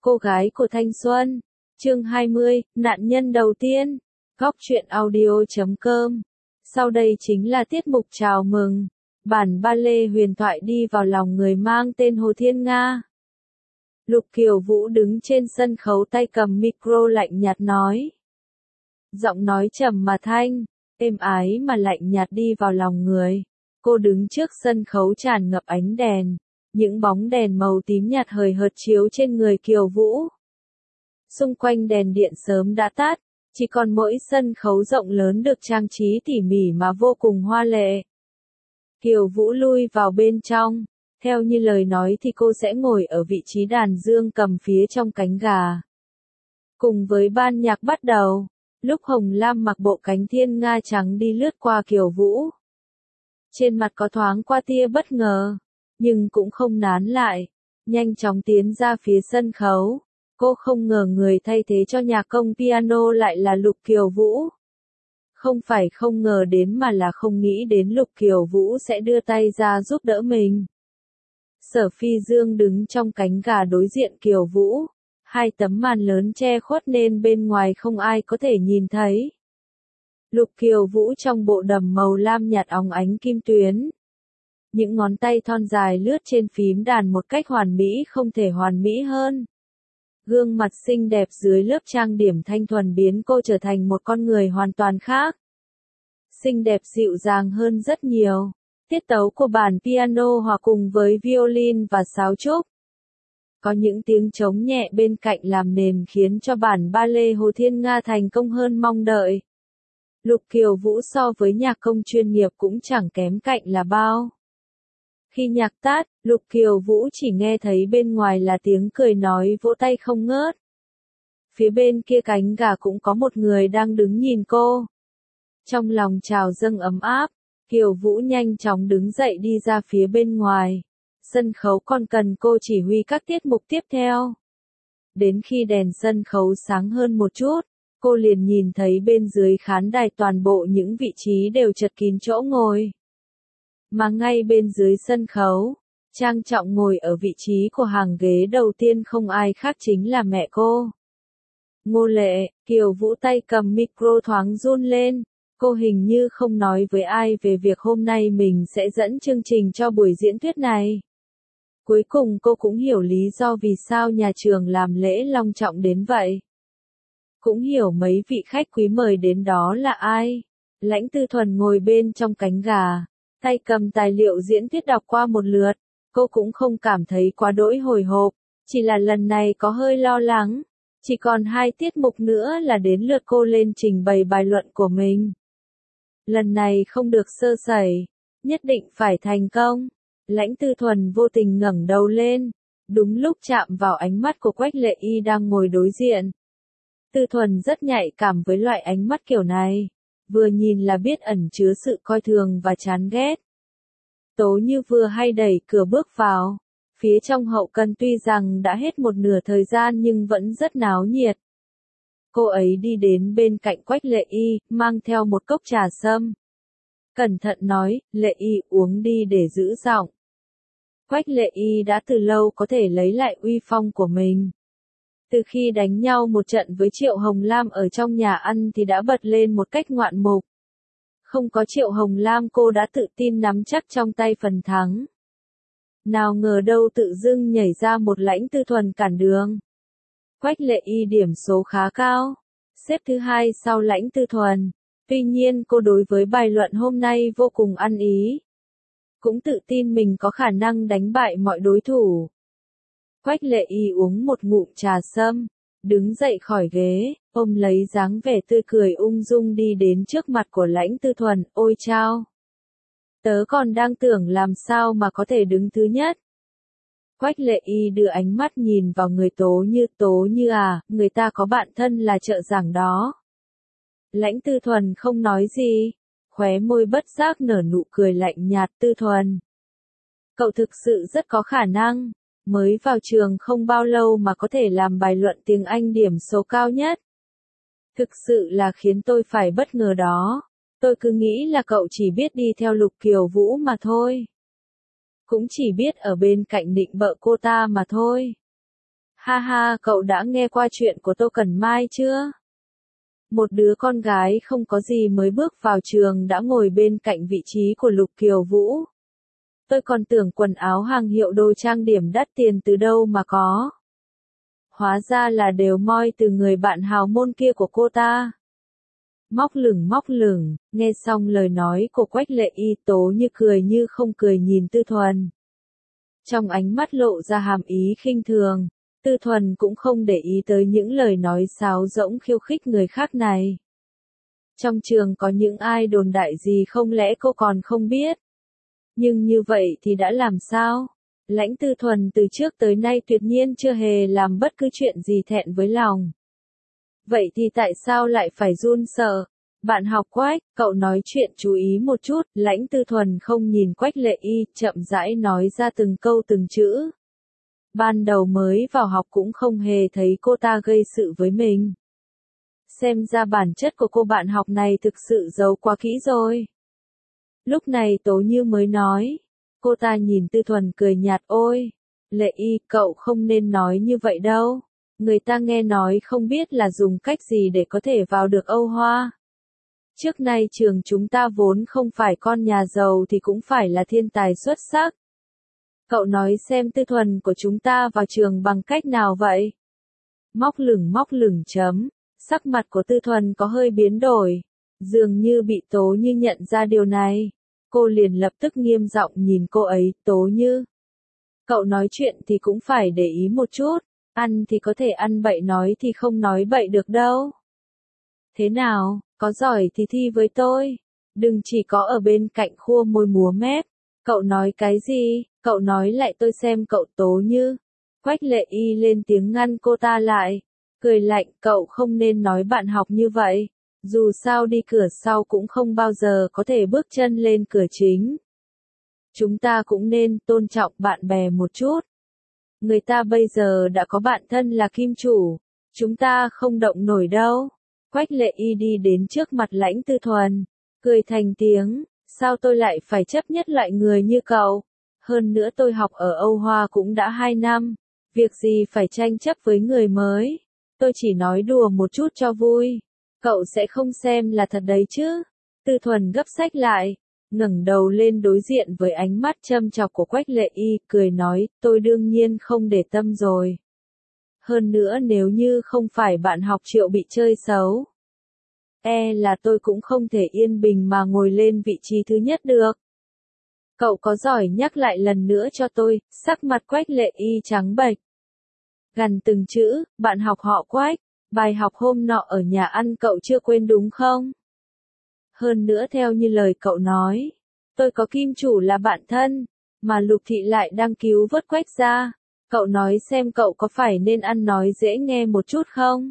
Cô gái của thanh xuân. Chương 20, nạn nhân đầu tiên. Góc truyện audio.com. Sau đây chính là tiết mục chào mừng. Bản ba lê huyền thoại đi vào lòng người mang tên Hồ Thiên Nga. Lục Kiều Vũ đứng trên sân khấu tay cầm micro lạnh nhạt nói. Giọng nói trầm mà thanh, êm ái mà lạnh nhạt đi vào lòng người. Cô đứng trước sân khấu tràn ngập ánh đèn. Những bóng đèn màu tím nhạt hời hợt chiếu trên người Kiều Vũ. Xung quanh đèn điện sớm đã tắt, chỉ còn mỗi sân khấu rộng lớn được trang trí tỉ mỉ mà vô cùng hoa lệ. Kiều Vũ lui vào bên trong, theo như lời nói thì cô sẽ ngồi ở vị trí đàn dương cầm phía trong cánh gà. Cùng với ban nhạc bắt đầu, lúc Hồng Lam mặc bộ cánh thiên nga trắng đi lướt qua Kiều Vũ. Trên mặt có thoáng qua tia bất ngờ, nhưng cũng không nán lại, nhanh chóng tiến ra phía sân khấu. Cô không ngờ người thay thế cho nhạc công piano lại là Lục Kiều Vũ. Không phải không ngờ đến mà là không nghĩ đến Lục Kiều Vũ sẽ đưa tay ra giúp đỡ mình. Sở Phi Dương đứng trong cánh gà đối diện Kiều Vũ. Hai tấm màn lớn che khuất nên bên ngoài không ai có thể nhìn thấy. Lục Kiều Vũ trong bộ đầm màu lam nhạt óng ánh kim tuyến. Những ngón tay thon dài lướt trên phím đàn một cách hoàn mỹ không thể hoàn mỹ hơn. Gương mặt xinh đẹp dưới lớp trang điểm thanh thuần biến cô trở thành một con người hoàn toàn khác. Xinh đẹp dịu dàng hơn rất nhiều. Tiết tấu của bản piano hòa cùng với violin và sáo trúc. Có những tiếng trống nhẹ bên cạnh làm nền khiến cho bản ba lê Hồ Thiên Nga thành công hơn mong đợi. Lục Kiều Vũ so với nhạc công chuyên nghiệp cũng chẳng kém cạnh là bao. Khi nhạc tắt, Lục Kiều Vũ chỉ nghe thấy bên ngoài là tiếng cười nói vỗ tay không ngớt. Phía bên kia cánh gà cũng có một người đang đứng nhìn cô. Trong lòng trào dâng ấm áp, Kiều Vũ nhanh chóng đứng dậy đi ra phía bên ngoài. Sân khấu còn cần cô chỉ huy các tiết mục tiếp theo. Đến khi đèn sân khấu sáng hơn một chút, cô liền nhìn thấy bên dưới khán đài toàn bộ những vị trí đều chật kín chỗ ngồi. Mà ngay bên dưới sân khấu, trang trọng ngồi ở vị trí của hàng ghế đầu tiên không ai khác chính là mẹ cô. Ngô Lệ. Kiều Vũ tay cầm micro thoáng run lên, cô hình như không nói với ai về việc hôm nay mình sẽ dẫn chương trình cho buổi diễn thuyết này. Cuối cùng cô cũng hiểu lý do vì sao nhà trường làm lễ long trọng đến vậy. Cũng hiểu mấy vị khách quý mời đến đó là ai. Lãnh Tư Thuần ngồi bên trong cánh gà, tay cầm tài liệu diễn thuyết đọc qua một lượt, cô cũng không cảm thấy quá đỗi hồi hộp, chỉ là lần này có hơi lo lắng, chỉ còn 2 tiết mục nữa là đến lượt cô lên trình bày bài luận của mình. Lần này không được sơ sẩy, nhất định phải thành công. Lãnh Tư Thuần vô tình ngẩng đầu lên, đúng lúc chạm vào ánh mắt của Quách Lệ Y đang ngồi đối diện. Tư Thuần rất nhạy cảm với loại ánh mắt kiểu này. Vừa nhìn là biết ẩn chứa sự coi thường và chán ghét. Tố Như vừa hay đẩy cửa bước vào. Phía trong hậu cần tuy rằng đã hết một nửa thời gian nhưng vẫn rất náo nhiệt. Cô ấy đi đến bên cạnh Quách Lệ Y, mang theo một cốc trà sâm. Cẩn thận nói, Lệ Y uống đi để giữ giọng. Quách Lệ Y đã từ lâu có thể lấy lại uy phong của mình. Từ khi đánh nhau một trận với Triệu Hồng Lam ở trong nhà ăn thì đã bật lên một cách ngoạn mục. Không có Triệu Hồng Lam cô đã tự tin nắm chắc trong tay phần thắng. Nào ngờ đâu tự dưng nhảy ra một Lãnh Tư Thuần cản đường. Quách Lệ Y điểm số khá cao, xếp thứ 2 sau Lãnh Tư Thuần. Tuy nhiên cô đối với bài luận hôm nay vô cùng ăn ý. Cũng tự tin mình có khả năng đánh bại mọi đối thủ. Quách Lệ Y uống một ngụm trà sâm, đứng dậy khỏi ghế, ôm lấy dáng vẻ tươi cười ung dung đi đến trước mặt của Lãnh Tư Thuần, ôi chao. Tớ còn đang tưởng làm sao mà có thể đứng thứ nhất. Quách Lệ Y đưa ánh mắt nhìn vào người Tố Như à, người ta có bạn thân là trợ giảng đó. Lãnh Tư Thuần không nói gì, khóe môi bất giác nở nụ cười lạnh nhạt. Tư Thuần, cậu thực sự rất có khả năng. Mới vào trường không bao lâu mà có thể làm bài luận tiếng Anh điểm số cao nhất. Thực sự là khiến tôi phải bất ngờ đó. Tôi cứ nghĩ là cậu chỉ biết đi theo Lục Kiều Vũ mà thôi. Cũng chỉ biết ở bên cạnh nịnh bợ cô ta mà thôi. Ha ha, cậu đã nghe qua chuyện của Tô Cẩn Mai chưa? Một đứa con gái không có gì mới bước vào trường đã ngồi bên cạnh vị trí của Lục Kiều Vũ. Tôi còn tưởng quần áo hàng hiệu đồ trang điểm đắt tiền từ đâu mà có. Hóa ra là đều moi từ người bạn hào môn kia của cô ta. Móc lửng, nghe xong lời nói của Quách Lệ Y, Tố Như cười như không cười nhìn Tư Thuần. Trong ánh mắt lộ ra hàm ý khinh thường, Tư Thuần cũng không để ý tới những lời nói sáo rỗng khiêu khích người khác này. Trong trường có những ai đồn đại gì không lẽ cô còn không biết? Nhưng như vậy thì đã làm sao? Lãnh Tư Thuần từ trước tới nay tuyệt nhiên chưa hề làm bất cứ chuyện gì thẹn với lòng. Vậy thì tại sao lại phải run sợ? Bạn học Quách, cậu nói chuyện chú ý một chút, Lãnh Tư Thuần không nhìn Quách Lệ Y, chậm rãi nói ra từng câu từng chữ. Ban đầu mới vào học cũng không hề thấy cô ta gây sự với mình. Xem ra bản chất của cô bạn học này thực sự giấu quá kỹ rồi. Lúc này Tố Như mới nói. Cô ta nhìn Tư Thuần cười nhạt, ôi, Lệ Y, cậu không nên nói như vậy đâu. Người ta nghe nói không biết là dùng cách gì để có thể vào được Âu Hoa. Trước nay trường chúng ta vốn không phải con nhà giàu thì cũng phải là thiên tài xuất sắc. Cậu nói xem Tư Thuần của chúng ta vào trường bằng cách nào vậy? Móc lửng chấm. Sắc mặt của Tư Thuần có hơi biến đổi. Dường như bị Tố Như nhận ra điều này. Cô liền lập tức nghiêm giọng nhìn cô ấy, Tố Như. Cậu nói chuyện thì cũng phải để ý một chút. Ăn thì có thể ăn bậy, nói thì không nói bậy được đâu. Thế nào, có giỏi thì thi với tôi. Đừng chỉ có ở bên cạnh khua môi múa mép. Cậu nói cái gì? Cậu nói lại tôi xem cậu, Tố Như. Quách Lệ Y lên tiếng ngăn cô ta lại. Cười lạnh, cậu không nên nói bạn học như vậy. Dù sao đi cửa sau cũng không bao giờ có thể bước chân lên cửa chính. Chúng ta cũng nên tôn trọng bạn bè một chút. Người ta bây giờ đã có bạn thân là kim chủ. Chúng ta không động nổi đâu. Quách Lệ Y đi đến trước mặt Lãnh Tư Thuần. Cười thành tiếng. Sao tôi lại phải chấp nhất loại người như cậu? Hơn nữa tôi học ở Âu Hoa cũng đã 2 năm. Việc gì phải tranh chấp với người mới? Tôi chỉ nói đùa một chút cho vui. Cậu sẽ không xem là thật đấy chứ? Tư Thuần gấp sách lại, ngẩng đầu lên đối diện với ánh mắt châm chọc của Quách Lệ Y, cười nói, tôi đương nhiên không để tâm rồi. Hơn nữa nếu như không phải bạn học Triệu bị chơi xấu, là tôi cũng không thể yên bình mà ngồi lên vị trí thứ nhất được. Cậu có giỏi nhắc lại lần nữa cho tôi, sắc mặt Quách Lệ Y trắng bệch. Gằn từng chữ, bạn học họ Quách, bài học hôm nọ ở nhà ăn cậu chưa quên đúng không? Hơn nữa theo như lời cậu nói, tôi có kim chủ là bạn thân, mà Lục Thị lại đang cứu vớt Quách ra. Cậu nói xem cậu có phải nên ăn nói dễ nghe một chút không?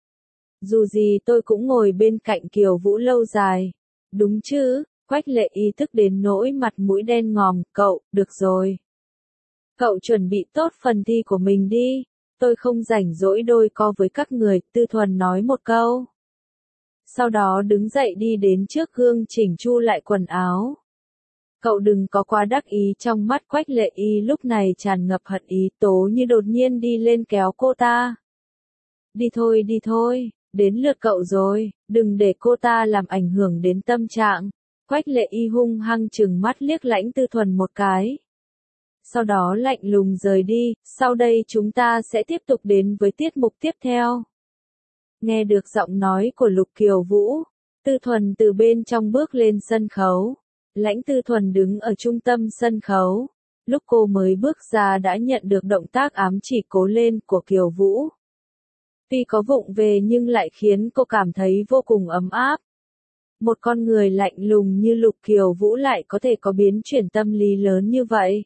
Dù gì tôi cũng ngồi bên cạnh Kiều Vũ lâu dài. Đúng chứ? Quách Lệ Y tức đến nỗi mặt mũi đen ngòm, cậu, được rồi. Cậu chuẩn bị tốt phần thi của mình đi. Tôi không rảnh rỗi đôi co với các người, Tư Thuần nói một câu. Sau đó đứng dậy đi đến trước gương chỉnh chu lại quần áo. Cậu đừng có quá đắc ý, trong mắt Quách Lệ Y lúc này tràn ngập hận ý. Tố Như đột nhiên đi lên kéo cô ta. Đi thôi, đến lượt cậu rồi, đừng để cô ta làm ảnh hưởng đến tâm trạng. Quách Lệ Y hung hăng trừng mắt liếc Lãnh Tư Thuần một cái. Sau đó lạnh lùng rời đi, sau đây chúng ta sẽ tiếp tục đến với tiết mục tiếp theo. Nghe được giọng nói của Lục Kiều Vũ, Tư Thuần từ bên trong bước lên sân khấu. Lãnh Tư Thuần đứng ở trung tâm sân khấu. Lúc cô mới bước ra đã nhận được động tác ám chỉ cố lên của Kiều Vũ. Tuy có vụng về nhưng lại khiến cô cảm thấy vô cùng ấm áp. Một con người lạnh lùng như Lục Kiều Vũ lại có thể có biến chuyển tâm lý lớn như vậy.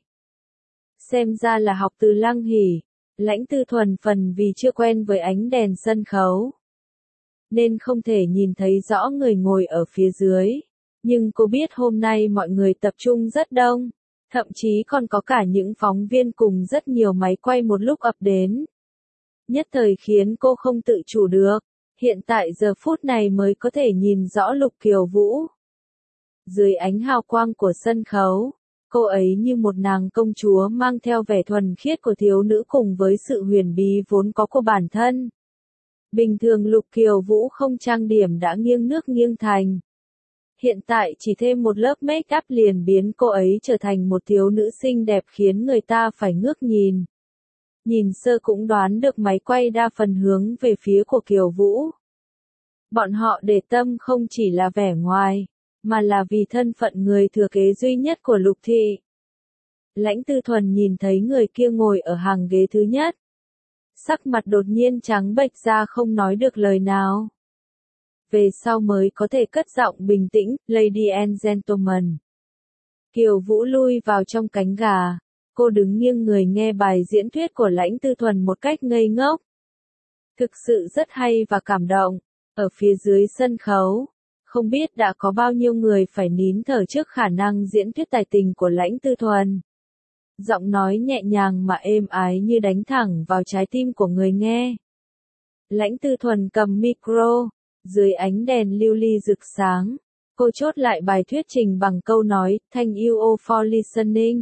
Xem ra là học từ Lăng Hỉ. Lãnh Tư Thuần phần vì chưa quen với ánh đèn sân khấu, nên không thể nhìn thấy rõ người ngồi ở phía dưới. Nhưng cô biết hôm nay mọi người tập trung rất đông. Thậm chí còn có cả những phóng viên cùng rất nhiều máy quay một lúc ập đến. Nhất thời khiến cô không tự chủ được. Hiện tại giờ phút này mới có thể nhìn rõ Lục Kiều Vũ. Dưới ánh hào quang của sân khấu, Cô ấy như một nàng công chúa mang theo vẻ thuần khiết của thiếu nữ cùng với sự huyền bí vốn có của bản thân. Bình thường Lục Kiều Vũ không trang điểm đã nghiêng nước nghiêng thành. Hiện tại chỉ thêm một lớp make up liền biến cô ấy trở thành một thiếu nữ xinh đẹp khiến người ta phải ngước nhìn. Nhìn sơ cũng đoán được máy quay đa phần hướng về phía của Kiều Vũ. Bọn họ để tâm không chỉ là vẻ ngoài, mà là vì thân phận người thừa kế duy nhất của Lục thị. Lãnh Tư Thuần nhìn thấy người kia ngồi ở hàng ghế thứ nhất. Sắc mặt đột nhiên trắng bệch ra không nói được lời nào. Về sau mới có thể cất giọng bình tĩnh, Lady and Gentlemen. Kiều Vũ lui vào trong cánh gà. Cô đứng nghiêng người nghe bài diễn thuyết của Lãnh Tư Thuần một cách ngây ngốc. Thực sự rất hay và cảm động. Ở phía dưới sân khấu, không biết đã có bao nhiêu người phải nín thở trước khả năng diễn thuyết tài tình của Lãnh Tư Thuần. Giọng nói nhẹ nhàng mà êm ái như đánh thẳng vào trái tim của người nghe. Lãnh Tư Thuần cầm micro, dưới ánh đèn lưu ly rực sáng, cô chốt lại bài thuyết trình bằng câu nói, Thank you all for listening.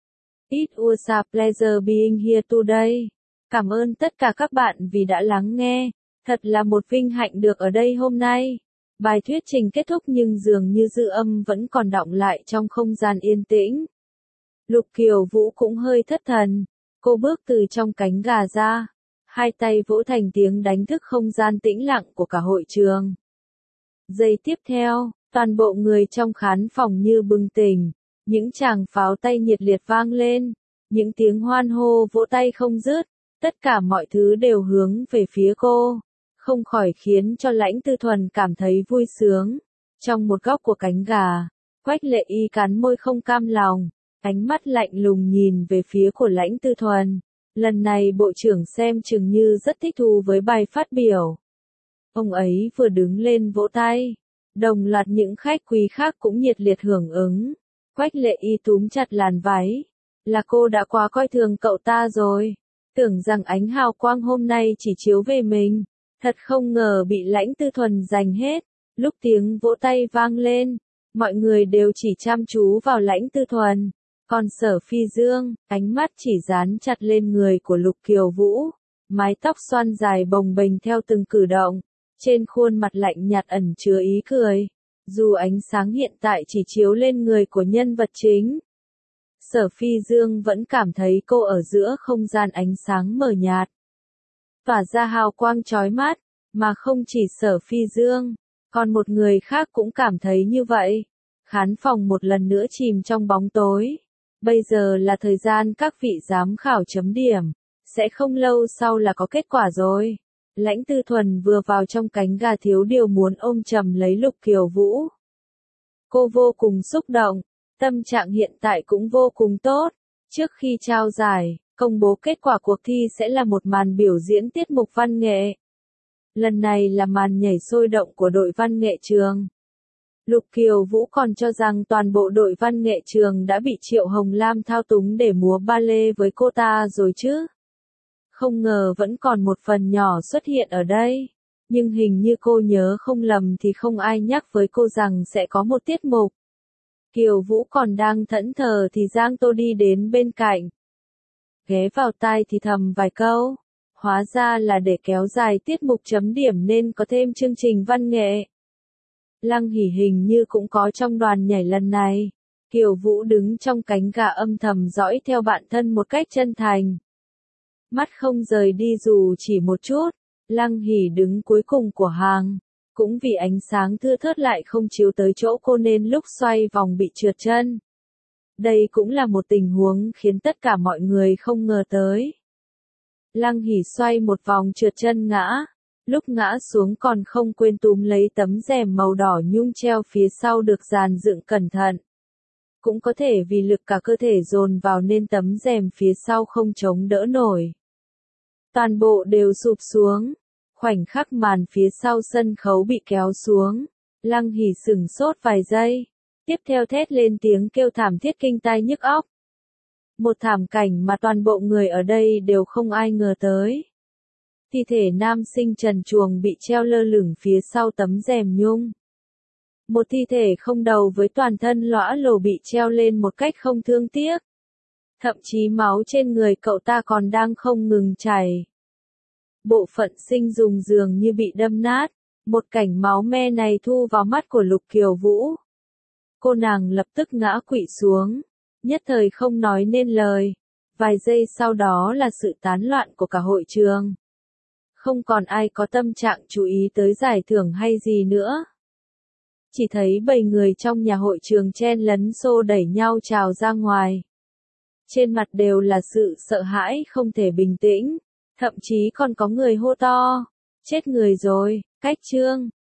It was a pleasure being here today. Cảm ơn tất cả các bạn vì đã lắng nghe. Thật là một vinh hạnh được ở đây hôm nay. Bài thuyết trình kết thúc nhưng dường như dư âm vẫn còn đọng lại trong không gian yên tĩnh. Lục Kiều Vũ cũng hơi thất thần. Cô bước từ trong cánh gà ra. Hai tay vỗ thành tiếng đánh thức không gian tĩnh lặng của cả hội trường. Giây tiếp theo, toàn bộ người trong khán phòng như bừng tỉnh. Những tràng pháo tay nhiệt liệt vang lên. Những tiếng hoan hô vỗ tay không dứt. Tất cả mọi thứ đều hướng về phía cô. Không khỏi khiến cho Lãnh Tư Thuần cảm thấy vui sướng. Trong một góc của cánh gà, Quách Lệ Y cắn môi không cam lòng, ánh mắt lạnh lùng nhìn về phía của Lãnh Tư Thuần. Lần này bộ trưởng xem chừng như rất thích thú với bài phát biểu. Ông ấy vừa đứng lên vỗ tay, đồng loạt những khách quý khác cũng nhiệt liệt hưởng ứng. Quách Lệ Y túm chặt làn váy. Là cô đã quá coi thường cậu ta rồi. Tưởng rằng ánh hào quang hôm nay chỉ chiếu về mình. Thật không ngờ bị Lãnh Tư Thuần giành hết. Lúc tiếng vỗ tay vang lên, mọi người đều chỉ chăm chú vào Lãnh Tư Thuần. Còn Sở Phi Dương, ánh mắt chỉ dán chặt lên người của Lục Kiều Vũ. Mái tóc xoăn dài bồng bềnh theo từng cử động. Trên khuôn mặt lạnh nhạt ẩn chứa ý cười. Dù ánh sáng hiện tại chỉ chiếu lên người của nhân vật chính. Sở Phi Dương vẫn cảm thấy cô ở giữa không gian ánh sáng mờ nhạt. Tỏa ra hào quang chói mắt, mà không chỉ Sở Phi Dương, còn một người khác cũng cảm thấy như vậy. Khán phòng một lần nữa chìm trong bóng tối. Bây giờ là thời gian các vị giám khảo chấm điểm. Sẽ không lâu sau là có kết quả rồi. Lãnh Tư Thuần vừa vào trong cánh gà thiếu điều muốn ôm chầm lấy Lục Kiều Vũ. Cô vô cùng xúc động, tâm trạng hiện tại cũng vô cùng tốt. Trước khi trao giải, công bố kết quả cuộc thi sẽ là một màn biểu diễn tiết mục văn nghệ. Lần này là màn nhảy sôi động của đội văn nghệ trường. Lục Kiều Vũ còn cho rằng toàn bộ đội văn nghệ trường đã bị Triệu Hồng Lam thao túng để múa ballet với cô ta rồi chứ. Không ngờ vẫn còn một phần nhỏ xuất hiện ở đây. Nhưng hình như cô nhớ không lầm thì không ai nhắc với cô rằng sẽ có một tiết mục. Kiều Vũ còn đang thẫn thờ thì Giang Tô đi đến bên cạnh. Ghé vào tai thì thầm vài câu. Hóa ra là để kéo dài tiết mục chấm điểm nên có thêm chương trình văn nghệ. Lăng Hỉ hình như cũng có trong đoàn nhảy lần này. Kiều Vũ đứng trong cánh gà âm thầm dõi theo bạn thân một cách chân thành. Mắt không rời đi dù chỉ một chút. Lăng Hỉ đứng cuối cùng của hàng. Cũng vì ánh sáng thưa thớt lại không chiếu tới chỗ cô nên lúc xoay vòng bị trượt chân. Đây cũng là một tình huống khiến tất cả mọi người không ngờ tới. Lăng Hỉ xoay một vòng trượt chân ngã. Lúc ngã xuống còn không quên túm lấy tấm rèm màu đỏ nhung treo phía sau được dàn dựng cẩn thận. Cũng có thể vì lực cả cơ thể dồn vào nên tấm rèm phía sau không chống đỡ nổi. Toàn bộ đều sụp xuống. Khoảnh khắc màn phía sau sân khấu bị kéo xuống. Lăng Hỉ sửng sốt vài giây. Tiếp theo thét lên tiếng kêu thảm thiết kinh tai nhức óc. Một thảm cảnh mà toàn bộ người ở đây đều không ai ngờ tới. Thi thể nam sinh trần truồng bị treo lơ lửng phía sau tấm rèm nhung. Một thi thể không đầu với toàn thân lõa lồ bị treo lên một cách không thương tiếc. Thậm chí máu trên người cậu ta còn đang không ngừng chảy. Bộ phận sinh dùng dường như bị đâm nát. Một cảnh máu me này thu vào mắt của Lục Kiều Vũ. Cô nàng lập tức ngã quỵ xuống, nhất thời không nói nên lời. Vài giây sau đó là sự tán loạn của cả hội trường. Không còn ai có tâm trạng chú ý tới giải thưởng hay gì nữa. Chỉ thấy bầy người trong nhà hội trường chen lấn xô đẩy nhau trào ra ngoài. Trên mặt đều là sự sợ hãi không thể bình tĩnh, thậm chí còn có người hô to. Chết người rồi, cách chương.